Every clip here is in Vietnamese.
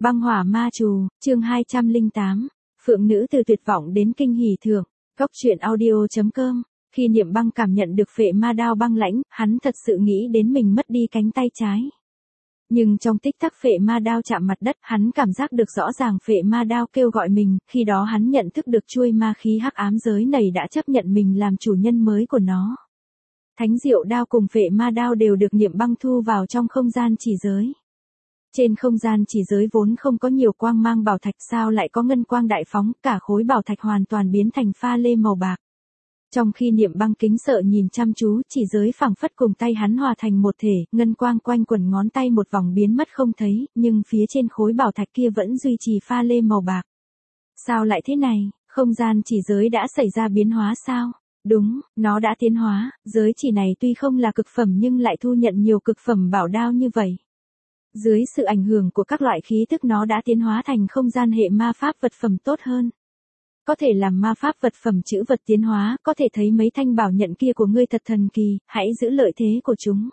Băng hỏa ma trù, chương 208. Phượng nữ từ tuyệt vọng đến kinh hỉ thượng. Góc truyện audio.com. Khi Niệm Băng cảm nhận được phệ ma đao băng lãnh, hắn thật sự nghĩ đến mình mất đi cánh tay trái. Nhưng trong tích tắc phệ ma đao chạm mặt đất, hắn cảm giác được rõ ràng phệ ma đao kêu gọi mình, khi đó hắn nhận thức được chuôi ma khí hắc ám giới này đã chấp nhận mình làm chủ nhân mới của nó. Thánh diệu đao cùng phệ ma đao đều được Niệm Băng thu vào trong không gian chỉ giới. Trên không gian chỉ giới vốn không có nhiều quang mang bảo thạch, sao lại có ngân quang đại phóng, cả khối bảo thạch hoàn toàn biến thành pha lê màu bạc. Trong khi Niệm Băng kính sợ nhìn chăm chú, chỉ giới phảng phất cùng tay hắn hòa thành một thể, ngân quang quanh quần ngón tay một vòng biến mất không thấy, nhưng phía trên khối bảo thạch kia vẫn duy trì pha lê màu bạc. Sao lại thế này, không gian chỉ giới đã xảy ra biến hóa sao? Đúng, nó đã tiến hóa, giới chỉ này tuy không là cực phẩm nhưng lại thu nhận nhiều cực phẩm bảo đao như vậy. Dưới sự ảnh hưởng của các loại khí tức nó đã tiến hóa thành không gian hệ ma pháp vật phẩm tốt hơn. Có thể làm ma pháp vật phẩm chữ vật tiến hóa, có thể thấy mấy thanh bảo nhận kia của ngươi thật thần kỳ, hãy giữ lợi thế của chúng.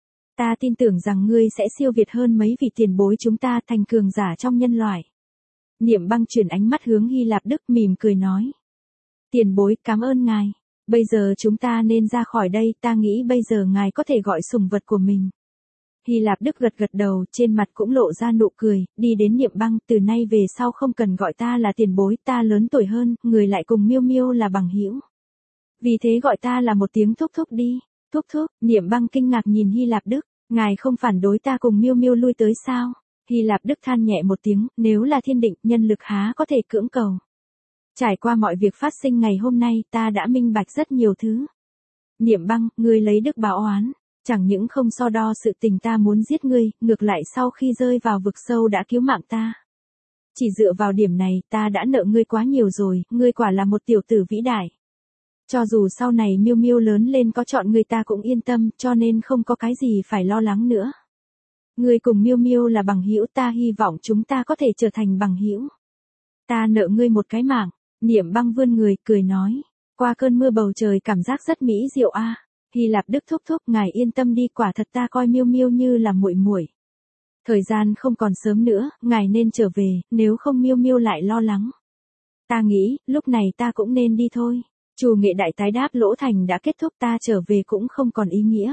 Ta tin tưởng rằng ngươi sẽ siêu việt hơn mấy vị tiền bối chúng ta, thành cường giả trong nhân loại. Niệm Băng chuyển ánh mắt hướng Hy Lạp Đức mỉm cười nói. Tiền bối, cảm ơn ngài. Bây giờ chúng ta nên ra khỏi đây, ta nghĩ bây giờ ngài có thể gọi sủng vật của mình. Hy Lạp Đức gật gật đầu, trên mặt cũng lộ ra nụ cười, đi đến Niệm Băng, từ nay về sau không cần gọi ta là tiền bối, ta lớn tuổi hơn, người lại cùng Miêu Miêu là bằng hữu. Vì thế gọi ta là một tiếng thúc thúc đi. Thúc thúc, Niệm Băng kinh ngạc nhìn Hy Lạp Đức, ngài không phản đối ta cùng Miêu Miêu lui tới sao? Hy Lạp Đức than nhẹ một tiếng, nếu là thiên định, nhân lực há có thể cưỡng cầu. Trải qua mọi việc phát sinh ngày hôm nay, ta đã minh bạch rất nhiều thứ. Niệm Băng, ngươi lấy đức báo oán. Chẳng những không so đo sự tình ta muốn giết ngươi, ngược lại sau khi rơi vào vực sâu đã cứu mạng ta. Chỉ dựa vào điểm này, ta đã nợ ngươi quá nhiều rồi, ngươi quả là một tiểu tử vĩ đại. Cho dù sau này Miêu Miêu lớn lên có chọn ngươi ta cũng yên tâm, cho nên không có cái gì phải lo lắng nữa. Ngươi cùng Miêu Miêu là bằng hữu, ta hy vọng chúng ta có thể trở thành bằng hữu. Ta nợ ngươi một cái mạng. Niệm Băng vươn người, cười nói. Qua cơn mưa bầu trời cảm giác rất mỹ diệu a. Hy Lạp Đức thúc thúc, ngài yên tâm đi, quả thật ta coi Miêu Miêu như là muội muội. Thời gian không còn sớm nữa, ngài nên trở về, nếu không Miêu Miêu lại lo lắng. Ta nghĩ, lúc này ta cũng nên đi thôi. Chủ nghệ đại tái đáp lỗ thành đã kết thúc, ta trở về cũng không còn ý nghĩa.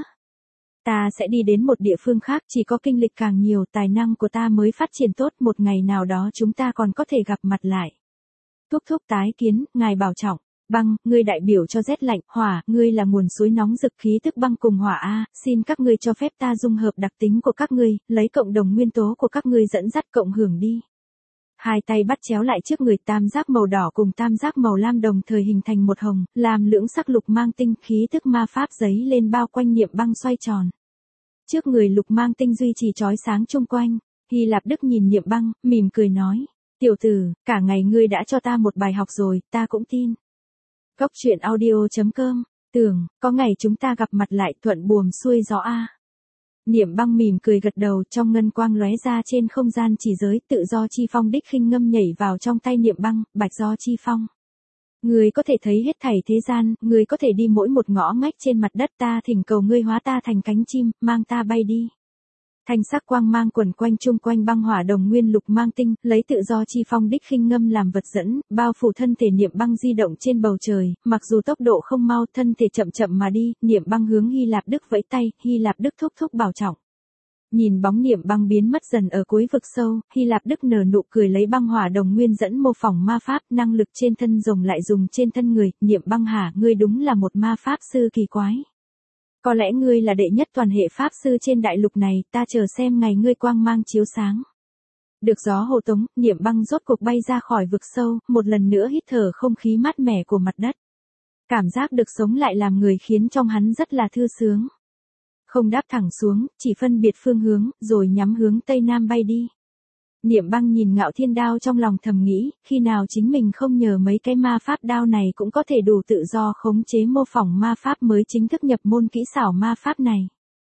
Ta sẽ đi đến một địa phương khác, chỉ có kinh lịch càng nhiều, tài năng của ta mới phát triển tốt, một ngày nào đó chúng ta còn có thể gặp mặt lại. Thúc thúc tái kiến, ngài bảo trọng. Băng, ngươi đại biểu cho rét lạnh, hỏa, ngươi là nguồn suối nóng rực khí tức băng cùng hỏa a, xin các ngươi cho phép ta dung hợp đặc tính của các ngươi, lấy cộng đồng nguyên tố của các ngươi dẫn dắt cộng hưởng đi. Hai tay bắt chéo lại trước người, tam giác màu đỏ cùng tam giác màu lam đồng thời hình thành một hồng, làm lưỡng sắc lục mang tinh, khí tức ma pháp giấy lên bao quanh Niệm Băng xoay tròn. Trước người lục mang tinh duy trì chói sáng chung quanh, Hy Lạp Đức nhìn Niệm Băng, mỉm cười nói, tiểu tử, cả ngày ngươi đã cho ta một bài học rồi, ta cũng tin. Góc truyện audio.com, tưởng, có ngày chúng ta gặp mặt lại thuận buồm xuôi gió a. Niệm Băng mỉm cười gật đầu, trong ngân quang lóe ra trên không gian chỉ giới, tự do chi phong đích khinh ngâm nhảy vào trong tay Niệm Băng, bạch do chi phong. Ngươi có thể thấy hết thảy thế gian, ngươi có thể đi mỗi một ngõ ngách trên mặt đất, ta thỉnh cầu ngươi hóa ta thành cánh chim, mang ta bay đi. Thanh sắc quang mang quẩn quanh chung quanh băng hỏa đồng nguyên lục mang tinh, lấy tự do chi phong đích khinh ngâm làm vật dẫn, bao phủ thân thể Niệm Băng di động trên bầu trời, mặc dù tốc độ không mau, thân thể chậm chậm mà đi, Niệm Băng hướng Hy Lạp Đức vẫy tay, Hy Lạp Đức thúc thúc bảo trọng. Nhìn bóng Niệm Băng biến mất dần ở cuối vực sâu, Hy Lạp Đức nở nụ cười lấy băng hỏa đồng nguyên dẫn mô phỏng ma pháp, năng lực trên thân rồng lại dùng trên thân người, Niệm Băng hả, ngươi đúng là một ma pháp sư kỳ quái. Có lẽ ngươi là đệ nhất toàn hệ pháp sư trên đại lục này, ta chờ xem ngày ngươi quang mang chiếu sáng. Được gió hộ tống, Niệm Băng rốt cuộc bay ra khỏi vực sâu, một lần nữa hít thở không khí mát mẻ của mặt đất. Cảm giác được sống lại làm người khiến trong hắn rất là thư sướng. Không đáp thẳng xuống, chỉ phân biệt phương hướng, rồi nhắm hướng tây nam bay đi. Niệm Băng nhìn Ngạo Thiên đao trong lòng thầm nghĩ, khi nào chính mình không nhờ mấy cái ma pháp đao này cũng có thể đủ tự do khống chế mô phỏng ma pháp mới chính thức nhập môn kỹ xảo ma pháp này.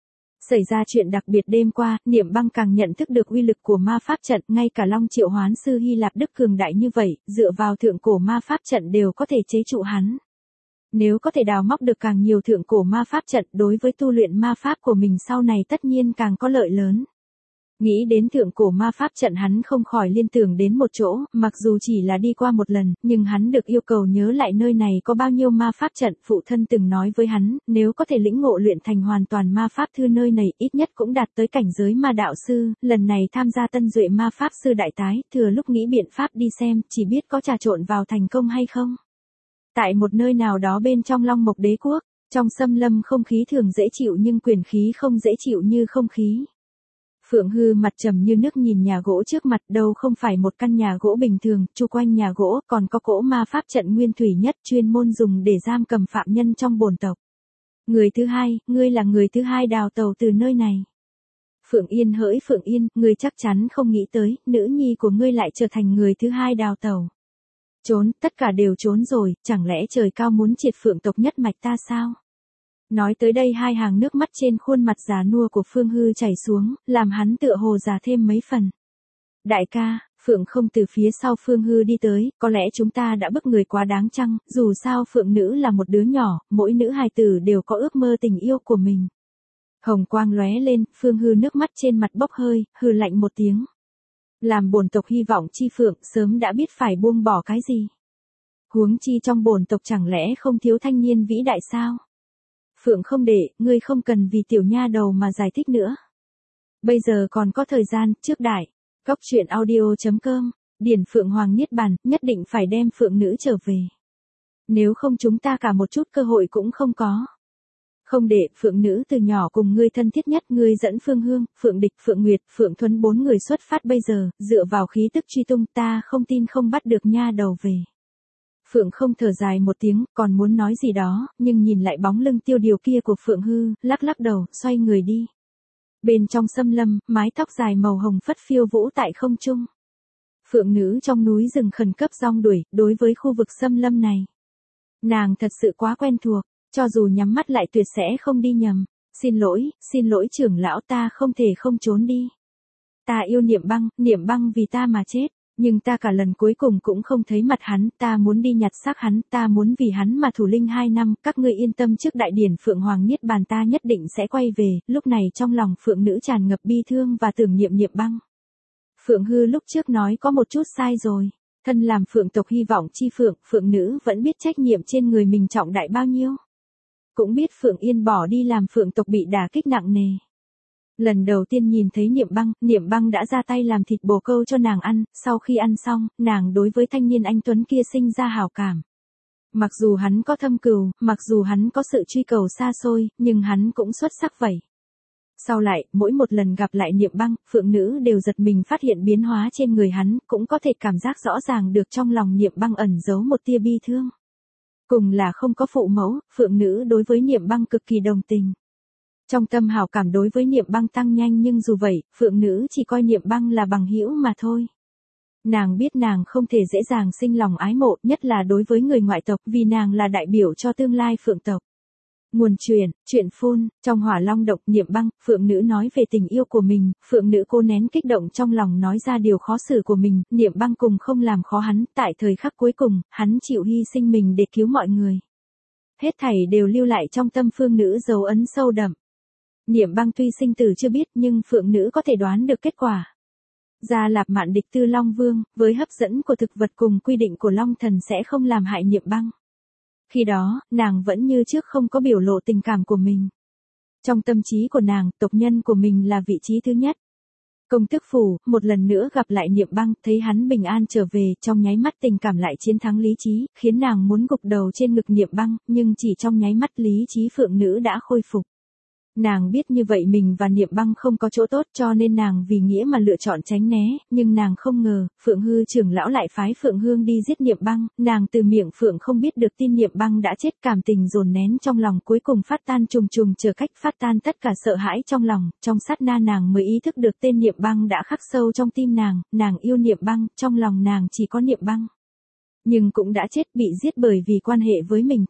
Xảy ra chuyện đặc biệt đêm qua, Niệm Băng càng nhận thức được uy lực của ma pháp trận, ngay cả Long Triệu Hoán sư Hy Lạp Đức cường đại như vậy, dựa vào thượng cổ ma pháp trận đều có thể chế trụ hắn. Nếu có thể đào móc được càng nhiều thượng cổ ma pháp trận, đối với tu luyện ma pháp của mình sau này tất nhiên càng có lợi lớn. Nghĩ đến thượng cổ ma pháp trận hắn không khỏi liên tưởng đến một chỗ, mặc dù chỉ là đi qua một lần, nhưng hắn được yêu cầu nhớ lại nơi này có bao nhiêu ma pháp trận. Phụ thân từng nói với hắn, nếu có thể lĩnh ngộ luyện thành hoàn toàn ma pháp thư nơi này ít nhất cũng đạt tới cảnh giới ma đạo sư, lần này tham gia tân duệ ma pháp sư đại tái, thừa lúc nghĩ biện pháp đi xem, chỉ biết có trà trộn vào thành công hay không. Tại một nơi nào đó bên trong Long Mộc Đế Quốc, trong xâm lâm không khí thường dễ chịu nhưng quyền khí không dễ chịu như không khí. Phượng Hư mặt trầm như nước nhìn nhà gỗ trước mặt, đâu không phải một căn nhà gỗ bình thường, chu quanh nhà gỗ còn có cỗ ma pháp trận nguyên thủy nhất chuyên môn dùng để giam cầm phạm nhân trong bổn tộc. Người thứ hai, ngươi là người thứ hai đào tàu từ nơi này. Phượng Yên hỡi Phượng Yên, ngươi chắc chắn không nghĩ tới, nữ nhi của ngươi lại trở thành người thứ hai đào tàu. Trốn, tất cả đều trốn rồi, chẳng lẽ trời cao muốn triệt Phượng tộc nhất mạch ta sao? Nói tới đây hai hàng nước mắt trên khuôn mặt già nua của Phương Hư chảy xuống, làm hắn tựa hồ già thêm mấy phần. Đại ca, Phượng không từ phía sau Phương Hư đi tới, có lẽ chúng ta đã bức người quá đáng chăng, dù sao Phượng nữ là một đứa nhỏ, mỗi nữ hài tử đều có ước mơ tình yêu của mình. Hồng quang lóe lên, Phương Hư nước mắt trên mặt bốc hơi, hừ lạnh một tiếng. Làm bổn tộc hy vọng chi Phượng sớm đã biết phải buông bỏ cái gì. Huống chi trong bổn tộc chẳng lẽ không thiếu thanh niên vĩ đại sao? Phượng không để, ngươi không cần vì tiểu nha đầu mà giải thích nữa. Bây giờ còn có thời gian, trước đại. Cóc truyện audio.com, Điển Phượng Hoàng Niết Bàn, nhất định phải đem Phượng nữ trở về. Nếu không chúng ta cả một chút cơ hội cũng không có. Không để, Phượng nữ từ nhỏ cùng ngươi thân thiết nhất, ngươi dẫn Phương Hương, Phượng Địch, Phượng Nguyệt, Phượng Thuấn 4 người xuất phát bây giờ, dựa vào khí tức truy tung ta không tin không bắt được nha đầu về. Phượng không thở dài một tiếng, còn muốn nói gì đó, nhưng nhìn lại bóng lưng tiêu điều kia của Phượng Hư, lắc lắc đầu, xoay người đi. Bên trong xâm lâm, mái tóc dài màu hồng phất phiêu vũ tại không trung. Phượng nữ trong núi rừng khẩn cấp rong đuổi, đối với khu vực xâm lâm này. Nàng thật sự quá quen thuộc, cho dù nhắm mắt lại tuyệt sẽ không đi nhầm. Xin lỗi trưởng lão, ta không thể không trốn đi. Ta yêu Niệm Băng vì ta mà chết. Nhưng ta cả lần cuối cùng cũng không thấy mặt hắn, ta muốn đi nhặt xác hắn, ta muốn vì hắn mà thủ linh 2 năm, các ngươi yên tâm trước đại điển Phượng Hoàng Niết Bàn ta nhất định sẽ quay về, lúc này trong lòng Phượng nữ tràn ngập bi thương và tưởng niệm Niệm Băng. Phượng Hư lúc trước nói có một chút sai rồi, thân làm Phượng tộc hy vọng chi Phượng, Phượng nữ vẫn biết trách nhiệm trên người mình trọng đại bao nhiêu. Cũng biết Phượng Yên bỏ đi làm Phượng tộc bị đả kích nặng nề. Lần đầu tiên nhìn thấy Niệm Băng đã ra tay làm thịt bồ câu cho nàng ăn, sau khi ăn xong, nàng đối với thanh niên anh tuấn kia sinh ra hảo cảm. Mặc dù hắn có thâm cừu, mặc dù hắn có sự truy cầu xa xôi, nhưng hắn cũng xuất sắc vậy. Sau lại, mỗi một lần gặp lại Niệm Băng, Phượng nữ đều giật mình phát hiện biến hóa trên người hắn, cũng có thể cảm giác rõ ràng được trong lòng Niệm Băng ẩn giấu một tia bi thương. Cùng là không có phụ mẫu, Phượng nữ đối với Niệm Băng cực kỳ đồng tình. Trong tâm hảo cảm đối với Niệm Băng tăng nhanh, nhưng dù vậy, Phượng nữ chỉ coi Niệm Băng là bằng hữu mà thôi. Nàng biết nàng không thể dễ dàng sinh lòng ái mộ, nhất là đối với người ngoại tộc, vì nàng là đại biểu cho tương lai Phượng tộc. Nguồn truyện phun, trong Hỏa Long Động, Niệm Băng, Phượng nữ nói về tình yêu của mình, Phượng nữ cố nén kích động trong lòng nói ra điều khó xử của mình, Niệm Băng cùng không làm khó hắn, tại thời khắc cuối cùng, hắn chịu hy sinh mình để cứu mọi người. Hết thảy đều lưu lại trong tâm Phương nữ dấu ấn sâu đậm. Niệm Băng tuy sinh tử chưa biết, nhưng Phượng nữ có thể đoán được kết quả. Gia Lạp Mạn địch tư Long Vương, với hấp dẫn của thực vật cùng quy định của Long Thần sẽ không làm hại Niệm Băng. Khi đó, nàng vẫn như trước không có biểu lộ tình cảm của mình. Trong tâm trí của nàng, tộc nhân của mình là vị trí thứ nhất. Công tước phủ, một lần nữa gặp lại Niệm Băng, thấy hắn bình an trở về, trong nháy mắt tình cảm lại chiến thắng lý trí, khiến nàng muốn gục đầu trên ngực Niệm Băng, nhưng chỉ trong nháy mắt lý trí Phượng nữ đã khôi phục. Nàng biết như vậy mình và Niệm Băng không có chỗ tốt, cho nên nàng vì nghĩa mà lựa chọn tránh né, nhưng nàng không ngờ, Phượng Hư trưởng lão lại phái Phượng Hương đi giết Niệm Băng, nàng từ miệng Phượng không biết được tin Niệm Băng đã chết, cảm tình dồn nén trong lòng cuối cùng phát tan trùng trùng, chờ cách phát tan tất cả sợ hãi trong lòng, trong sát na nàng mới ý thức được tên Niệm Băng đã khắc sâu trong tim nàng yêu Niệm Băng, trong lòng nàng chỉ có Niệm Băng. Nhưng cũng đã chết, bị giết bởi vì quan hệ với mình.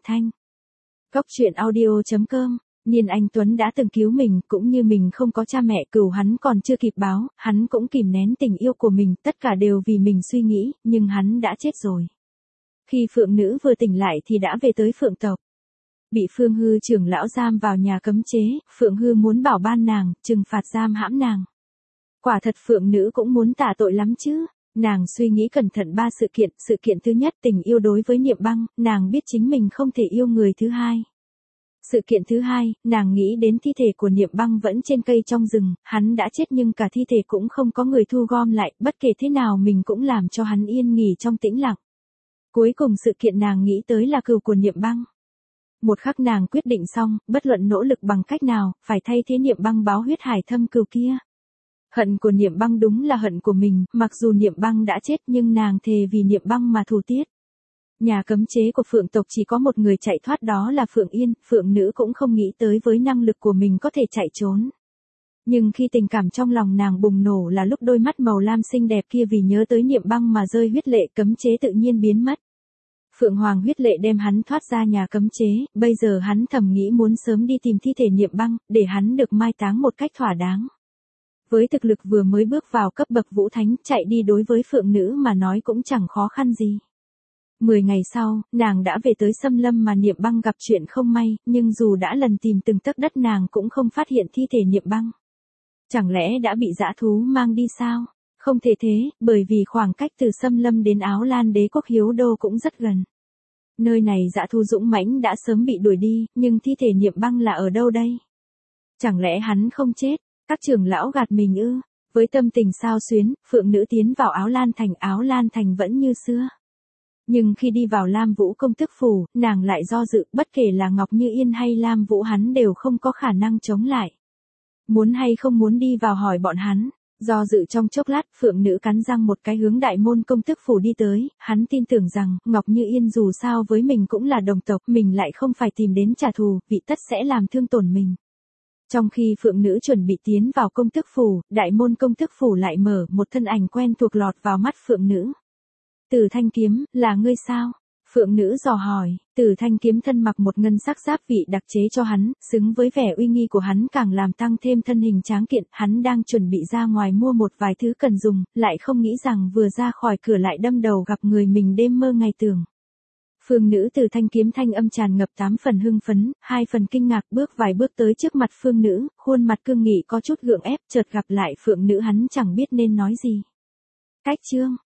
Cóc truyện audio.com, Niên Anh Tuấn đã từng cứu mình, cũng như mình không có cha mẹ, cừu hắn còn chưa kịp báo, hắn cũng kìm nén tình yêu của mình, tất cả đều vì mình suy nghĩ, nhưng hắn đã chết rồi. Khi Phượng nữ vừa tỉnh lại thì đã về tới Phượng tộc. Bị Phương Hư trưởng lão giam vào nhà cấm chế, Phượng Hư muốn bảo ban nàng, trừng phạt giam hãm nàng. Quả thật phượng nữ cũng muốn tạ tội lắm chứ. Nàng suy nghĩ cẩn thận 3 sự kiện thứ nhất tình yêu đối với Niệm Băng, nàng biết chính mình không thể yêu người thứ hai. Sự kiện thứ hai, nàng nghĩ đến thi thể của Niệm Băng vẫn trên cây trong rừng, hắn đã chết nhưng cả thi thể cũng không có người thu gom lại, bất kể thế nào mình cũng làm cho hắn yên nghỉ trong tĩnh lặng. Cuối cùng sự kiện nàng nghĩ tới là cừu của Niệm Băng. Một khắc nàng quyết định xong, bất luận nỗ lực bằng cách nào, phải thay thế Niệm Băng báo huyết hải thâm cừu kia. Hận của Niệm Băng đúng là hận của mình, mặc dù Niệm Băng đã chết nhưng nàng thề vì Niệm Băng mà thù tiết. Nhà cấm chế của Phượng tộc chỉ có một người chạy thoát đó là Phượng Yên, Phượng nữ cũng không nghĩ tới với năng lực của mình có thể chạy trốn. Nhưng khi tình cảm trong lòng nàng bùng nổ là lúc đôi mắt màu lam xinh đẹp kia vì nhớ tới Niệm Băng mà rơi huyết lệ, cấm chế tự nhiên biến mất. Phượng Hoàng huyết lệ đem hắn thoát ra nhà cấm chế, bây giờ hắn thầm nghĩ muốn sớm đi tìm thi thể Niệm Băng, để hắn được mai táng một cách thỏa đáng. Với thực lực vừa mới bước vào cấp bậc vũ thánh, chạy đi đối với Phượng nữ mà nói cũng chẳng khó khăn gì. 10 ngày sau, nàng đã về tới xâm lâm mà Niệm Băng gặp chuyện không may, nhưng dù đã lần tìm từng tấc đất nàng cũng không phát hiện thi thể Niệm Băng. Chẳng lẽ đã bị dã thú mang đi sao? Không thể thế, bởi vì khoảng cách từ xâm lâm đến Áo Lan đế quốc Hiếu Đô cũng rất gần. Nơi này dã thú dũng mãnh đã sớm bị đuổi đi, nhưng thi thể Niệm Băng là ở đâu đây? Chẳng lẽ hắn không chết? Các trưởng lão gạt mình ư? Với tâm tình xao xuyến, Phượng nữ tiến vào Áo Lan Thành vẫn như xưa. Nhưng khi đi vào Lam Vũ công tước phủ, nàng lại do dự, bất kể là Ngọc Như Yên hay Lam Vũ hắn đều không có khả năng chống lại. Muốn hay không muốn đi vào hỏi bọn hắn. Do dự trong chốc lát, Phượng nữ cắn răng một cái hướng đại môn công tước phủ đi tới, hắn tin tưởng rằng, Ngọc Như Yên dù sao với mình cũng là đồng tộc, mình lại không phải tìm đến trả thù, vị tất sẽ làm thương tổn mình. Trong khi Phượng nữ chuẩn bị tiến vào công tước phủ, đại môn công tước phủ lại mở, một thân ảnh quen thuộc lọt vào mắt Phượng nữ. Tử Thanh Kiếm, là ngươi sao? Phượng nữ dò hỏi, Tử Thanh Kiếm thân mặc một ngân sắc giáp vị đặc chế cho hắn, xứng với vẻ uy nghi của hắn càng làm tăng thêm thân hình tráng kiện, hắn đang chuẩn bị ra ngoài mua một vài thứ cần dùng, lại không nghĩ rằng vừa ra khỏi cửa lại đâm đầu gặp người mình đêm mơ ngày tưởng. Phương nữ Tử Thanh Kiếm thanh âm tràn ngập 8 phần hưng phấn, 2 phần kinh ngạc, vài bước tới trước mặt phương nữ, khuôn mặt cương nghị có chút gượng ép, chợt gặp lại Phượng nữ hắn chẳng biết nên nói gì. Cách chương